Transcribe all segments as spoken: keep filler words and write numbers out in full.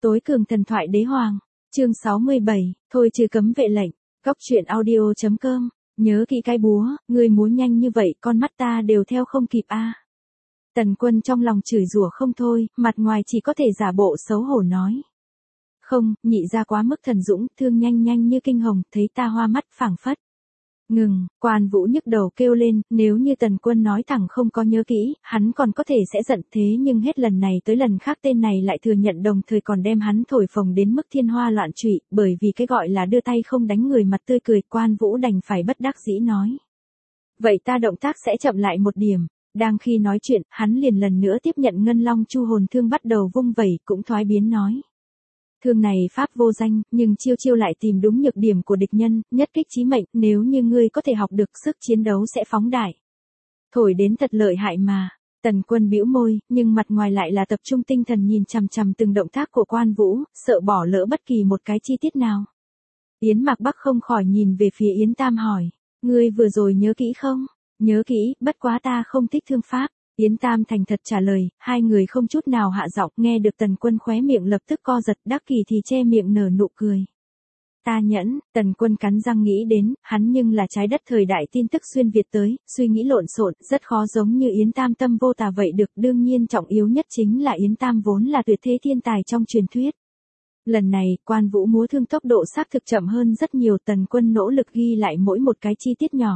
Tối cường thần thoại đế hoàng, chương sáu mươi bảy, thôi trừ cấm vệ lệnh, góc truyện audio chấm com, nhớ kỹ cái búa, ngươi múa nhanh như vậy con mắt ta đều theo không kịp a. Tần Quân trong lòng chửi rủa không thôi, mặt ngoài chỉ có thể giả bộ xấu hổ nói. Không, nhị ra quá mức thần dũng, thương nhanh nhanh như kinh hồng, thấy ta hoa mắt phảng phất. Ngừng, Quan Vũ nhức đầu kêu lên, nếu như Tần Quân nói thẳng không có nhớ kỹ, hắn còn có thể sẽ giận thế nhưng hết lần này tới lần khác tên này lại thừa nhận đồng thời còn đem hắn thổi phồng đến mức thiên hoa loạn trụy, bởi vì cái gọi là đưa tay không đánh người mặt tươi cười, Quan Vũ đành phải bất đắc dĩ nói. Vậy ta động tác sẽ chậm lại một điểm. Đang khi nói chuyện, hắn liền lần nữa tiếp nhận ngân long chu hồn thương bắt đầu vung vẩy, cũng thoái biến nói. Thương này pháp vô danh, nhưng chiêu chiêu lại tìm đúng nhược điểm của địch nhân, nhất kích chí mệnh, nếu như ngươi có thể học được sức chiến đấu sẽ phóng đại. Thổi đến thật lợi hại mà. Tần Quân bĩu môi, nhưng mặt ngoài lại là tập trung tinh thần nhìn chằm chằm từng động tác của Quan Vũ, sợ bỏ lỡ bất kỳ một cái chi tiết nào. Yến Mạc Bắc không khỏi nhìn về phía Yến Tam hỏi, ngươi vừa rồi nhớ kỹ không? Nhớ kỹ, bất quá ta không thích thương pháp. Yến Tam thành thật trả lời, hai người không chút nào hạ giọng, nghe được Tần Quân khóe miệng lập tức co giật, đắc kỳ thì che miệng nở nụ cười. Ta nhẫn, Tần Quân cắn răng nghĩ đến, hắn nhưng là trái đất thời đại tin tức xuyên Việt tới, suy nghĩ lộn xộn, rất khó giống như Yến Tam tâm vô tà vậy được, đương nhiên trọng yếu nhất chính là Yến Tam vốn là tuyệt thế thiên tài trong truyền thuyết. Lần này, Quan Vũ múa thương tốc độ xác thực chậm hơn rất nhiều, Tần Quân nỗ lực ghi lại mỗi một cái chi tiết nhỏ.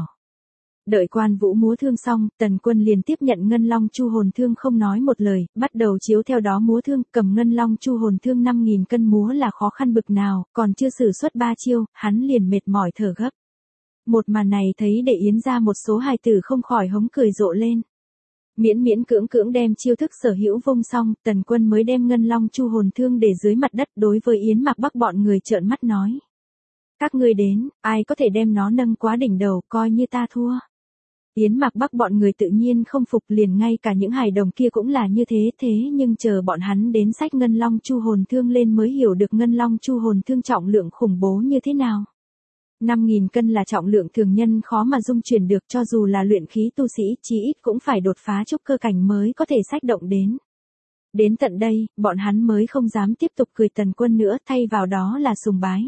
Đợi Quan Vũ múa thương xong, Tần Quân liền tiếp nhận ngân long chu hồn thương không nói một lời, bắt đầu chiếu theo đó múa thương, cầm ngân long chu hồn thương năm nghìn cân múa là khó khăn bực nào, còn chưa sử xuất ba chiêu, hắn liền mệt mỏi thở gấp. Một màn này thấy để Yến ra một số hài tử không khỏi hống cười rộ lên. Miễn miễn cưỡng cưỡng đem chiêu thức sở hữu vung xong, Tần Quân mới đem ngân long chu hồn thương để dưới mặt đất, đối với Yến Mạc Bắc bọn người trợn mắt nói. Các ngươi đến, ai có thể đem nó nâng quá đỉnh đầu, coi như ta thua. Yến Mạc Bắc bọn người tự nhiên không phục, liền ngay cả những hài đồng kia cũng là như thế, thế nhưng chờ bọn hắn đến xách ngân long chu hồn thương lên mới hiểu được ngân long chu hồn thương trọng lượng khủng bố như thế nào. năm nghìn cân là trọng lượng thường nhân khó mà dung chuyển được, cho dù là luyện khí tu sĩ, chí ít cũng phải đột phá trúc cơ cảnh mới có thể xách động đến. Đến tận đây, bọn hắn mới không dám tiếp tục cười Tần Quân nữa, thay vào đó là sùng bái.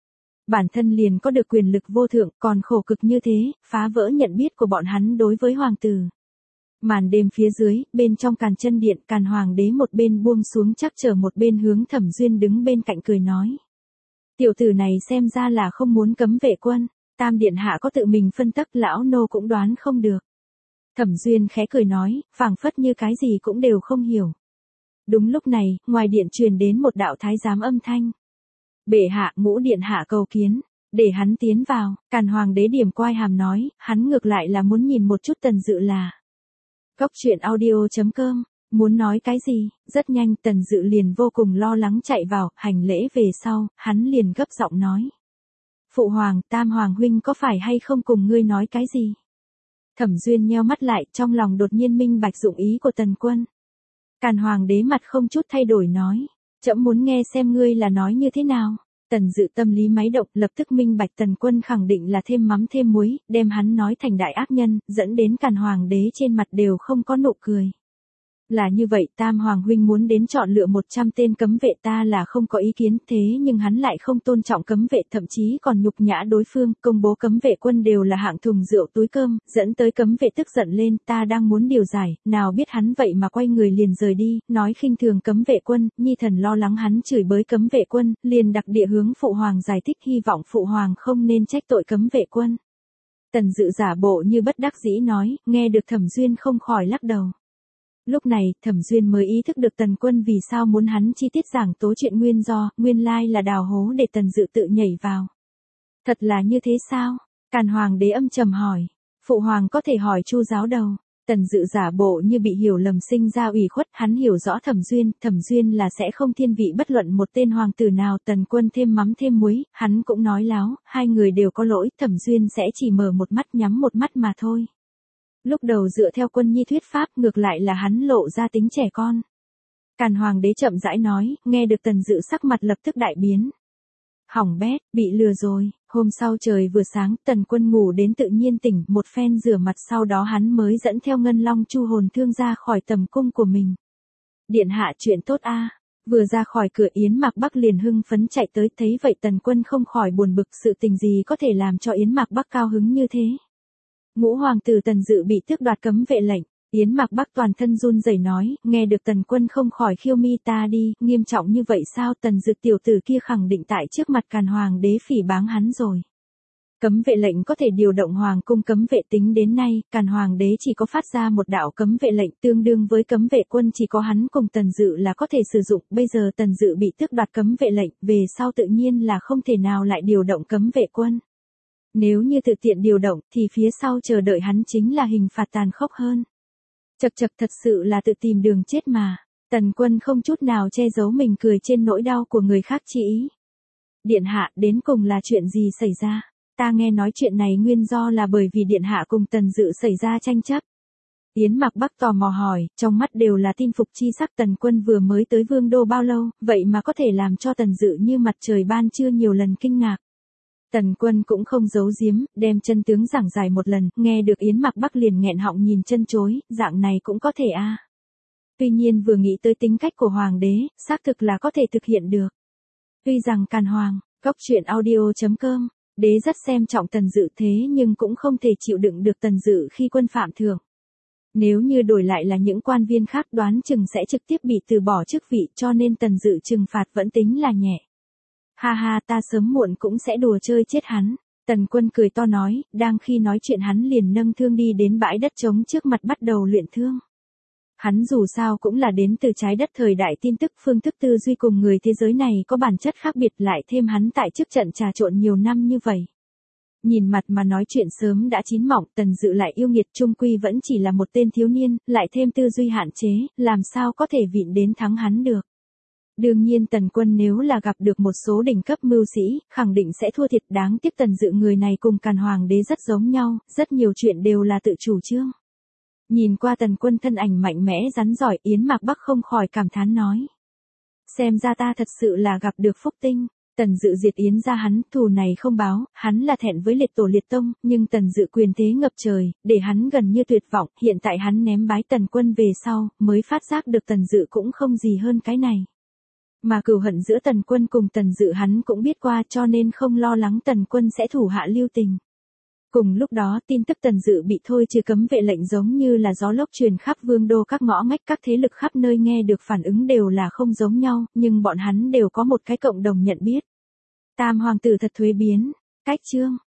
Bản thân liền có được quyền lực vô thượng, còn khổ cực như thế, phá vỡ nhận biết của bọn hắn đối với hoàng tử. Màn đêm phía dưới, bên trong Càn Chân Điện, Càn Hoàng đế một bên buông xuống chắc chở một bên hướng Thẩm Duyên đứng bên cạnh cười nói. Tiểu tử này xem ra là không muốn cấm vệ quân, Tam điện hạ có tự mình phân tích, lão nô cũng đoán không được. Thẩm Duyên khẽ cười nói, phảng phất như cái gì cũng đều không hiểu. Đúng lúc này, ngoài điện truyền đến một đạo thái giám âm thanh. Bệ hạ, Ngũ điện hạ cầu kiến, để hắn tiến vào. Càn Hoàng đế điểm quai hàm nói, hắn ngược lại là muốn nhìn một chút Tần Dự là. Góc truyện audio chấm com, muốn nói cái gì, rất nhanh Tần Dự liền vô cùng lo lắng chạy vào, hành lễ về sau, hắn liền gấp giọng nói. Phụ hoàng, Tam hoàng huynh có phải hay không cùng ngươi nói cái gì? Thẩm Duyên nheo mắt lại, trong lòng đột nhiên minh bạch dụng ý của Tần Quân. Càn Hoàng đế mặt không chút thay đổi nói. Trẫm muốn nghe xem ngươi là nói như thế nào. Tần Dự tâm lý máy động, lập tức minh bạch Tần Quân khẳng định là thêm mắm thêm muối, đem hắn nói thành đại ác nhân, dẫn đến Càn Hoàng đế trên mặt đều không có nụ cười. Là như vậy, Tam hoàng huynh muốn đến chọn lựa một trăm tên cấm vệ, ta là không có ý kiến, thế nhưng hắn lại không tôn trọng cấm vệ, thậm chí còn nhục nhã đối phương, công bố cấm vệ quân đều là hạng thùng rượu túi cơm, dẫn tới cấm vệ tức giận lên, ta đang muốn điều giải, nào biết hắn vậy mà quay người liền rời đi, nói khinh thường cấm vệ quân, nhi thần lo lắng hắn chửi bới cấm vệ quân, liền đặc địa hướng phụ hoàng giải thích, hy vọng phụ hoàng không nên trách tội cấm vệ quân. Tần Dự giả bộ như bất đắc dĩ nói, nghe được Thẩm Duyên không khỏi lắc đầu. Lúc này, Thẩm Duyên mới ý thức được Tần Quân vì sao muốn hắn chi tiết giảng tố chuyện nguyên do, nguyên lai là đào hố để Tần Dự tự nhảy vào. Thật là như thế sao? Càn Hoàng đế âm trầm hỏi. Phụ hoàng có thể hỏi Chu giáo đầu. Tần Dự giả bộ như bị hiểu lầm sinh ra ủy khuất, hắn hiểu rõ Thẩm Duyên, Thẩm Duyên là sẽ không thiên vị bất luận một tên hoàng tử nào, Tần Quân thêm mắm thêm muối, hắn cũng nói láo, hai người đều có lỗi, Thẩm Duyên sẽ chỉ mở một mắt nhắm một mắt mà thôi. Lúc đầu dựa theo Quân Nhi thuyết pháp, ngược lại là hắn lộ ra tính trẻ con. Càn Hoàng đế chậm rãi nói, nghe được Tần Dự sắc mặt lập tức đại biến. Hỏng bét, bị lừa rồi. Hôm sau trời vừa sáng, Tần Quân ngủ đến tự nhiên tỉnh, một phen rửa mặt sau đó hắn mới dẫn theo ngân long chu hồn thương ra khỏi tầm cung của mình. Điện hạ chuyện tốt a. Vừa ra khỏi cửa Yến Mạc Bắc liền hưng phấn chạy tới, thấy vậy Tần Quân không khỏi buồn bực, sự tình gì có thể làm cho Yến Mạc Bắc cao hứng như thế. Ngũ hoàng tử Tần Dự bị tước đoạt cấm vệ lệnh, Yến Mạc Bắc toàn thân run rẩy nói, nghe được Tần Quân không khỏi khiêu mi ta đi, nghiêm trọng như vậy sao? Tần Dự tiểu tử kia khẳng định tại trước mặt Càn hoàng đế phỉ báng hắn rồi. Cấm vệ lệnh có thể điều động hoàng cung cấm vệ, tính đến nay, Càn hoàng đế chỉ có phát ra một đạo cấm vệ lệnh, tương đương với cấm vệ quân chỉ có hắn cùng Tần Dự là có thể sử dụng, bây giờ Tần Dự bị tước đoạt cấm vệ lệnh, về sau tự nhiên là không thể nào lại điều động cấm vệ quân. Nếu như tự tiện điều động thì phía sau chờ đợi hắn chính là hình phạt tàn khốc hơn. Chật chật, thật sự là tự tìm đường chết mà. Tần Quân không chút nào che giấu mình cười trên nỗi đau của người khác chỉ ý. Điện hạ, đến cùng là chuyện gì xảy ra? Ta nghe nói chuyện này nguyên do là bởi vì điện hạ cùng Tần Dự xảy ra tranh chấp. Yến Mạc Bắc tò mò hỏi, trong mắt đều là tin phục chi sắc. Tần Quân vừa mới tới vương đô bao lâu, vậy mà có thể làm cho Tần Dự như mặt trời ban trưa nhiều lần kinh ngạc. Tần Quân cũng không giấu giếm, đem chân tướng giảng giải một lần, nghe được Yến Mạc Bắc liền nghẹn họng nhìn chân chối, dạng này cũng có thể a. Tuy nhiên vừa nghĩ tới tính cách của hoàng đế, xác thực là có thể thực hiện được. Tuy rằng Càn hoàng, góc truyện audio chấm com, đế rất xem trọng Tần Dự thế nhưng cũng không thể chịu đựng được Tần Dự khi quân phạm thượng. Nếu như đổi lại là những quan viên khác đoán chừng sẽ trực tiếp bị từ bỏ chức vị, cho nên Tần Dự trừng phạt vẫn tính là nhẹ. Ha ha, ta sớm muộn cũng sẽ đùa chơi chết hắn. Tần Quân cười to nói, đang khi nói chuyện hắn liền nâng thương đi đến bãi đất trống trước mặt bắt đầu luyện thương. Hắn dù sao cũng là đến từ trái đất thời đại tin tức, phương thức tư duy cùng người thế giới này có bản chất khác biệt, lại thêm hắn tại trước trận trà trộn nhiều năm như vậy. Nhìn mặt mà nói chuyện sớm đã chín mọng, Tần Dự lại yêu nghiệt, trung quy vẫn chỉ là một tên thiếu niên, lại thêm tư duy hạn chế, làm sao có thể vịn đến thắng hắn được. Đương nhiên Tần Quân nếu là gặp được một số đỉnh cấp mưu sĩ, khẳng định sẽ thua thiệt, đáng tiếc Tần Dự người này cùng Càn hoàng đế rất giống nhau, rất nhiều chuyện đều là tự chủ trương. Nhìn qua Tần Quân thân ảnh mạnh mẽ rắn giỏi, Yến Mạc Bắc không khỏi cảm thán nói. Xem ra ta thật sự là gặp được phúc tinh. Tần Dự diệt Yến gia hắn, thù này không báo, hắn là thẹn với liệt tổ liệt tông, nhưng Tần Dự quyền thế ngập trời, để hắn gần như tuyệt vọng, hiện tại hắn ném bái Tần Quân về sau, mới phát giác được Tần Dự cũng không gì hơn cái này. Mà cừu hận giữa Tần Quân cùng Tần Dự hắn cũng biết qua, cho nên không lo lắng Tần Quân sẽ thủ hạ lưu tình. Cùng lúc đó tin tức Tần Dự bị thôi trừ cấm vệ lệnh giống như là gió lốc truyền khắp vương đô, các ngõ ngách các thế lực khắp nơi nghe được phản ứng đều là không giống nhau, nhưng bọn hắn đều có một cái cộng đồng nhận biết. Tam hoàng tử thật thuế biến, cách chương.